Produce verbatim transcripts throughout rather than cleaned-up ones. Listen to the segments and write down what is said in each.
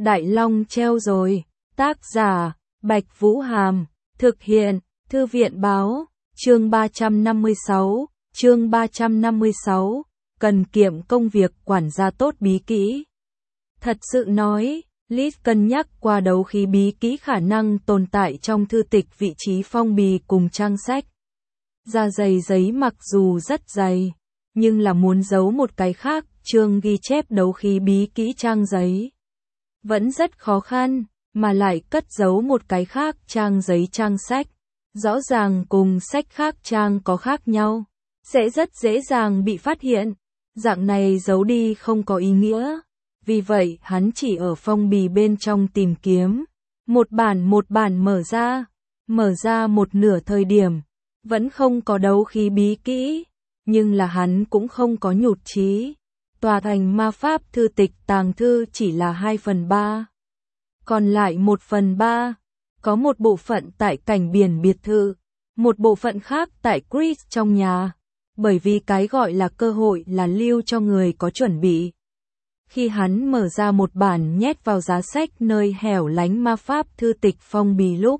Đại Long treo rồi. Tác giả, Bạch Vũ Hàm. Thực hiện, Thư viện Báo. Chương ba trăm năm mươi sáu. Chương ba trăm năm mươi sáu. Cần kiệm công việc quản gia tốt bí kỹ. Thật sự nói, Liz cân nhắc qua đấu khí bí kỹ khả năng tồn tại trong thư tịch vị trí phong bì cùng trang sách. Da dày giấy mặc dù rất dày, nhưng là muốn giấu một cái khác, chương ghi chép đấu khí bí kỹ trang giấy. Vẫn rất khó khăn, mà lại cất giấu một cái khác trang giấy trang sách. Rõ ràng cùng sách khác trang có khác nhau, sẽ rất dễ dàng bị phát hiện. Dạng này giấu đi không có ý nghĩa. Vì vậy hắn chỉ ở phong bì bên trong tìm kiếm. Một bản một bản mở ra. Mở ra một nửa thời điểm. Vẫn không có đấu khí bí kỹ. Nhưng là hắn cũng không có nhụt chí. Tòa thành ma pháp thư tịch tàng thư chỉ là hai phần ba. Còn lại một phần ba. Có một bộ phận tại cảnh biển biệt thự. Một bộ phận khác tại Chris trong nhà. Bởi vì cái gọi là cơ hội là lưu cho người có chuẩn bị. Khi hắn mở ra một bản nhét vào giá sách nơi hẻo lánh ma pháp thư tịch phong bì lúc.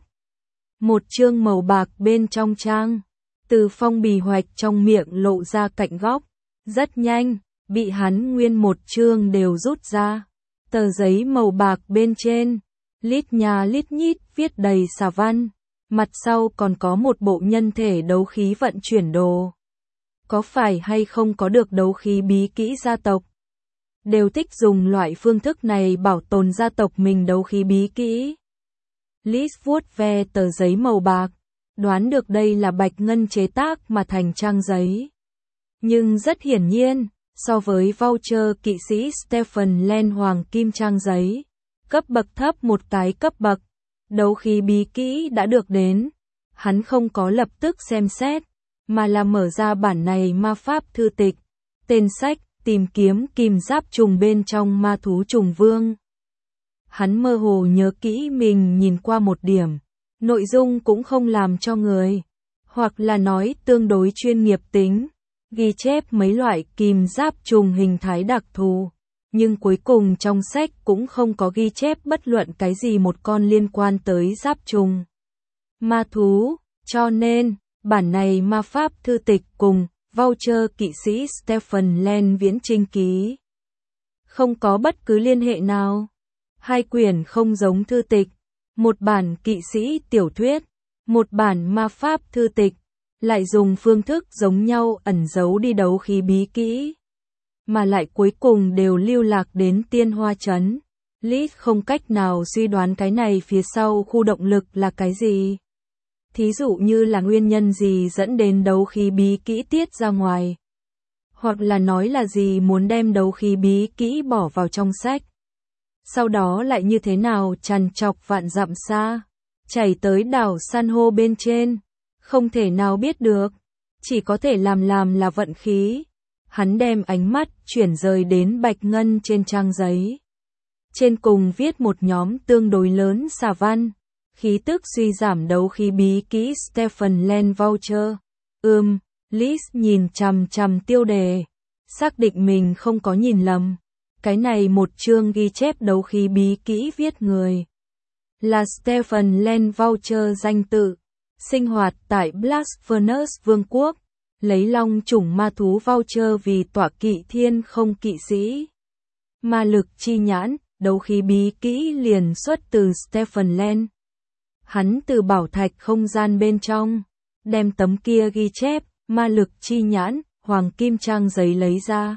Một chương màu bạc bên trong trang. Từ phong bì hoạch trong miệng lộ ra cạnh góc. Rất nhanh, bị hắn nguyên một chương đều rút ra. Tờ giấy màu bạc bên trên. Lít nhà lít nhít viết đầy xà văn. Mặt sau còn có một bộ nhân thể đấu khí vận chuyển đồ. Có phải hay không có được đấu khí bí kỹ gia tộc? Đều thích dùng loại phương thức này bảo tồn gia tộc mình đấu khí bí kỹ. Liz vuốt ve tờ giấy màu bạc, đoán được đây là bạch ngân chế tác mà thành trang giấy. Nhưng rất hiển nhiên, so với voucher kỵ sĩ Stephen Len hoàng kim trang giấy, cấp bậc thấp một cái cấp bậc, đấu khí bí kỹ đã được đến. Hắn không có lập tức xem xét, mà là mở ra bản này ma pháp thư tịch, tên sách, tìm kiếm kim giáp trùng bên trong ma thú trùng vương. Hắn mơ hồ nhớ kỹ mình nhìn qua một điểm, nội dung cũng không làm cho người, hoặc là nói tương đối chuyên nghiệp tính, ghi chép mấy loại kim giáp trùng hình thái đặc thù, nhưng cuối cùng trong sách cũng không có ghi chép bất luận cái gì một con liên quan tới giáp trùng ma thú, cho nên bản này ma pháp thư tịch cùng voucher kỵ sĩ Stephen Len viễn trinh ký không có bất cứ liên hệ nào. Hai quyển không giống thư tịch, một bản kỵ sĩ tiểu thuyết, một bản ma pháp thư tịch, lại dùng phương thức giống nhau ẩn giấu đi đấu khí bí kỹ, mà lại cuối cùng đều lưu lạc đến Tiên Hoa Trấn. Liz không cách nào suy đoán cái này phía sau khu động lực là cái gì. Thí dụ như là nguyên nhân gì dẫn đến đấu khí bí kỹ tiết ra ngoài. Hoặc là nói là gì muốn đem đấu khí bí kỹ bỏ vào trong sách. Sau đó lại như thế nào trằn trọc vạn dặm xa, chảy tới đảo san hô bên trên. Không thể nào biết được, chỉ có thể làm làm là vận khí. Hắn đem ánh mắt chuyển rời đến bạch ngân trên trang giấy. Trên cùng viết một nhóm tương đối lớn xà văn. Khí tức suy giảm đấu khí bí kỹ Stephen Len voucher. Ừm, Liz nhìn chằm chằm tiêu đề, xác định mình không có nhìn lầm. Cái này một chương ghi chép đấu khí bí kỹ viết người là Stephen Len voucher danh tự, sinh hoạt tại Black Furnace Vương quốc, lấy long chủng ma thú voucher vì tọa kỵ thiên không kỵ sĩ. Ma lực chi nhãn, đấu khí bí kỹ liền xuất từ Stephen Len. Hắn từ bảo thạch không gian bên trong, đem tấm kia ghi chép, ma lực chi nhãn, hoàng kim trang giấy lấy ra.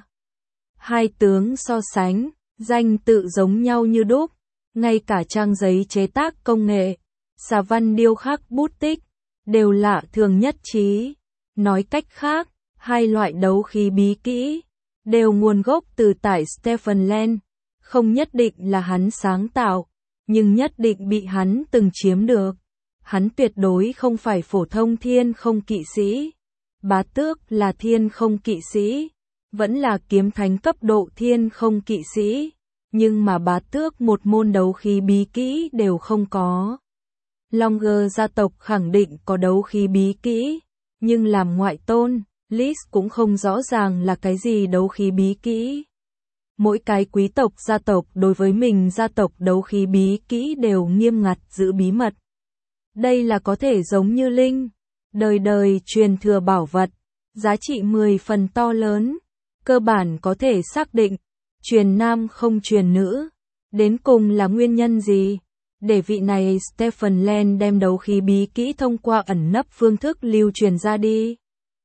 Hai tướng so sánh, danh tự giống nhau như đúc, ngay cả trang giấy chế tác công nghệ, xà văn điêu khắc bút tích, đều lạ thường nhất trí. Nói cách khác, hai loại đấu khí bí kỹ, đều nguồn gốc từ tại Stephen Len, không nhất định là hắn sáng tạo, nhưng nhất định bị hắn từng chiếm được. Hắn tuyệt đối không phải phổ thông thiên không kỵ sĩ. Bá tước là thiên không kỵ sĩ, vẫn là kiếm thánh cấp độ thiên không kỵ sĩ, nhưng mà bá tước một môn đấu khí bí kỹ đều không có. Longer gia tộc khẳng định có đấu khí bí kỹ, nhưng làm ngoại tôn, Liz cũng không rõ ràng là cái gì đấu khí bí kỹ. Mỗi cái quý tộc gia tộc đối với mình gia tộc đấu khí bí kỹ đều nghiêm ngặt giữ bí mật. Đây là có thể giống như linh, đời đời truyền thừa bảo vật, giá trị mười phần to lớn, cơ bản có thể xác định, truyền nam không truyền nữ. Đến cùng là nguyên nhân gì? Để vị này Stephen Land đem đấu khí bí kỹ thông qua ẩn nấp phương thức lưu truyền ra đi.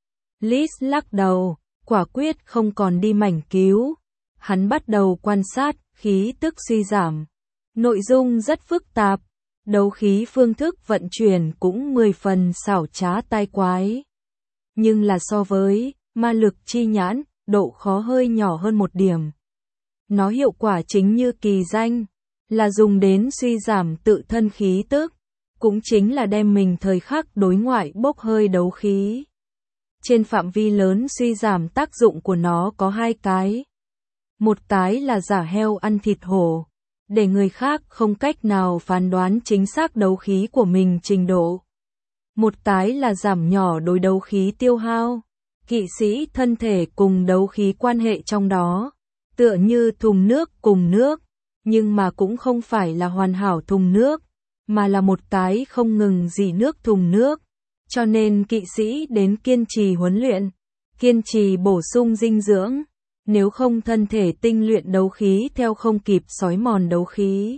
Liz lắc đầu, quả quyết không còn đi mảnh cứu. Hắn bắt đầu quan sát, khí tức suy giảm. Nội dung rất phức tạp, đấu khí phương thức vận chuyển cũng mười phần xảo trá tai quái. Nhưng là so với ma lực chi nhãn, độ khó hơi nhỏ hơn một điểm. Nó hiệu quả chính như kỳ danh, là dùng đến suy giảm tự thân khí tức, cũng chính là đem mình thời khắc đối ngoại bốc hơi đấu khí. Trên phạm vi lớn suy giảm tác dụng của nó có hai cái. Một cái là giả heo ăn thịt hổ, để người khác không cách nào phán đoán chính xác đấu khí của mình trình độ. Một cái là giảm nhỏ đối đấu khí tiêu hao, kỵ sĩ thân thể cùng đấu khí quan hệ trong đó, tựa như thùng nước cùng nước, nhưng mà cũng không phải là hoàn hảo thùng nước, mà là một cái không ngừng rỉ nước thùng nước. Cho nên kỵ sĩ đến kiên trì huấn luyện, kiên trì bổ sung dinh dưỡng, nếu không thân thể tinh luyện đấu khí theo không kịp xói mòn đấu khí.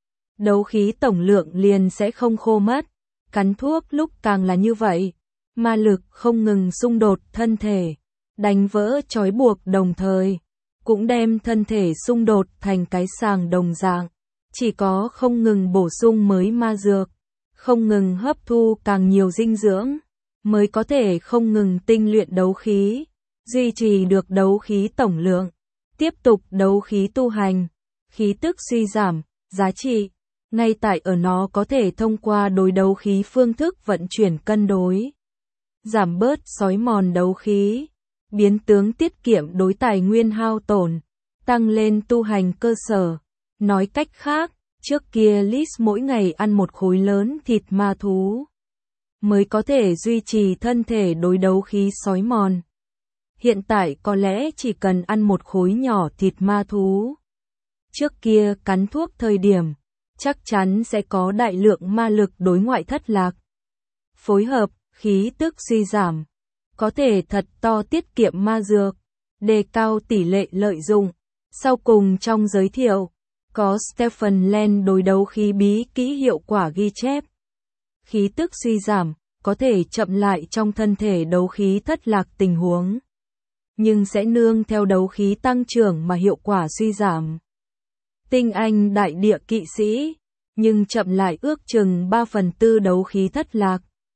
Đấu khí tổng lượng liền sẽ không khô mất, cắn thuốc lúc càng là như vậy, ma lực không ngừng xung đột thân thể, đánh vỡ trói buộc đồng thời, cũng đem thân thể xung đột thành cái sàng đồng dạng, chỉ có không ngừng bổ sung mới ma dược, không ngừng hấp thu càng nhiều dinh dưỡng, mới có thể không ngừng tinh luyện đấu khí, duy trì được đấu khí tổng lượng, tiếp tục đấu khí tu hành, khí tức suy giảm, giá trị, ngay tại ở nó có thể thông qua đối đấu khí phương thức vận chuyển cân đối, giảm bớt xói mòn đấu khí, biến tướng tiết kiệm đối tài nguyên hao tổn, tăng lên tu hành cơ sở. Nói cách khác, trước kia Liz mỗi ngày ăn một khối lớn thịt ma thú, mới có thể duy trì thân thể đối đấu khí xói mòn. Hiện tại có lẽ chỉ cần ăn một khối nhỏ thịt ma thú. Trước kia cắn thuốc thời điểm, chắc chắn sẽ có đại lượng ma lực đối ngoại thất lạc. Phối hợp, khí tức suy giảm, có thể thật to tiết kiệm ma dược, đề cao tỷ lệ lợi dụng. Sau cùng trong giới thiệu, có Stephen Land đối đấu khí bí kỹ hiệu quả ghi chép. Khí tức suy giảm, có thể chậm lại trong thân thể đấu khí thất lạc tình huống, nhưng sẽ nương theo đấu khí tăng trưởng mà hiệu quả suy giảm. Tinh anh đại địa kỵ sĩ, nhưng chậm lại ước chừng ba phần tư đấu khí thất lạc.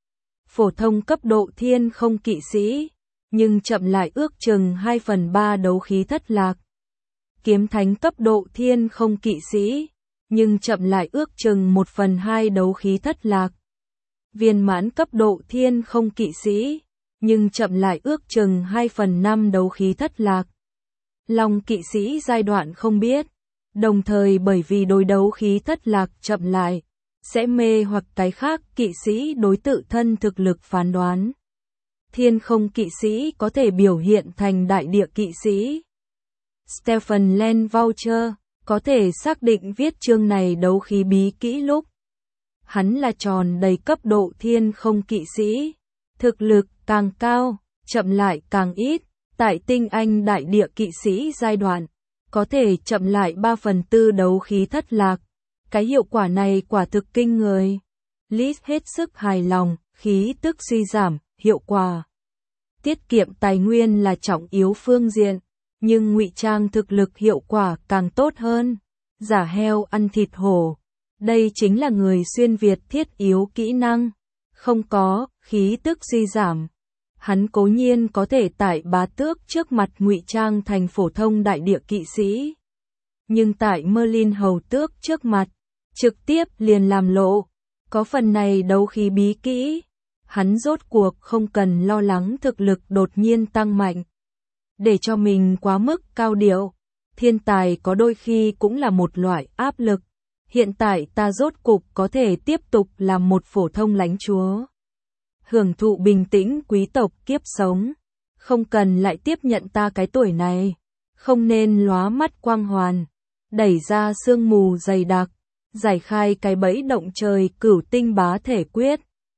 Phổ thông cấp độ thiên không kỵ sĩ, nhưng chậm lại ước chừng hai phần ba đấu khí thất lạc. Kiếm thánh cấp độ thiên không kỵ sĩ, nhưng chậm lại ước chừng một phần hai đấu khí thất lạc. Viên mãn cấp độ thiên không kỵ sĩ, nhưng chậm lại ước chừng hai phần năm đấu khí thất lạc. Long kỵ sĩ giai đoạn không biết, đồng thời bởi vì đối đấu khí thất lạc chậm lại, sẽ mê hoặc cái khác kỵ sĩ đối tự thân thực lực phán đoán. Thiên không kỵ sĩ có thể biểu hiện thành đại địa kỵ sĩ. Stephen Land Voucher có thể xác định viết chương này đấu khí bí kỹ lúc hắn là tròn đầy cấp độ thiên không kỵ sĩ, thực lực càng cao, chậm lại càng ít, tại tinh anh đại địa kỵ sĩ giai đoạn, có thể chậm lại ba phần tư đấu khí thất lạc. Cái hiệu quả này quả thực kinh người. Liz hết sức hài lòng, khí tức suy giảm, hiệu quả. Tiết kiệm tài nguyên là trọng yếu phương diện, nhưng ngụy trang thực lực hiệu quả càng tốt hơn. Giả heo ăn thịt hổ. Đây chính là người xuyên Việt thiết yếu kỹ năng. Không có, khí tức suy giảm. Hắn cố nhiên có thể tại bá tước trước mặt ngụy trang thành phổ thông đại địa kỵ sĩ. Nhưng tại Merlin hầu tước trước mặt, trực tiếp liền làm lộ. Có phần này đấu khí bí kỹ, hắn rốt cuộc không cần lo lắng thực lực đột nhiên tăng mạnh. Để cho mình quá mức cao điệu, thiên tài có đôi khi cũng là một loại áp lực. Hiện tại ta rốt cục có thể tiếp tục làm một phổ thông lãnh chúa. Hưởng thụ bình tĩnh quý tộc kiếp sống. Không cần lại tiếp nhận ta cái tuổi này. không nên lóa mắt quang hoàn, đẩy ra sương mù dày đặc, giải khai cái bẫy động trời cửu tinh bá thể quyết.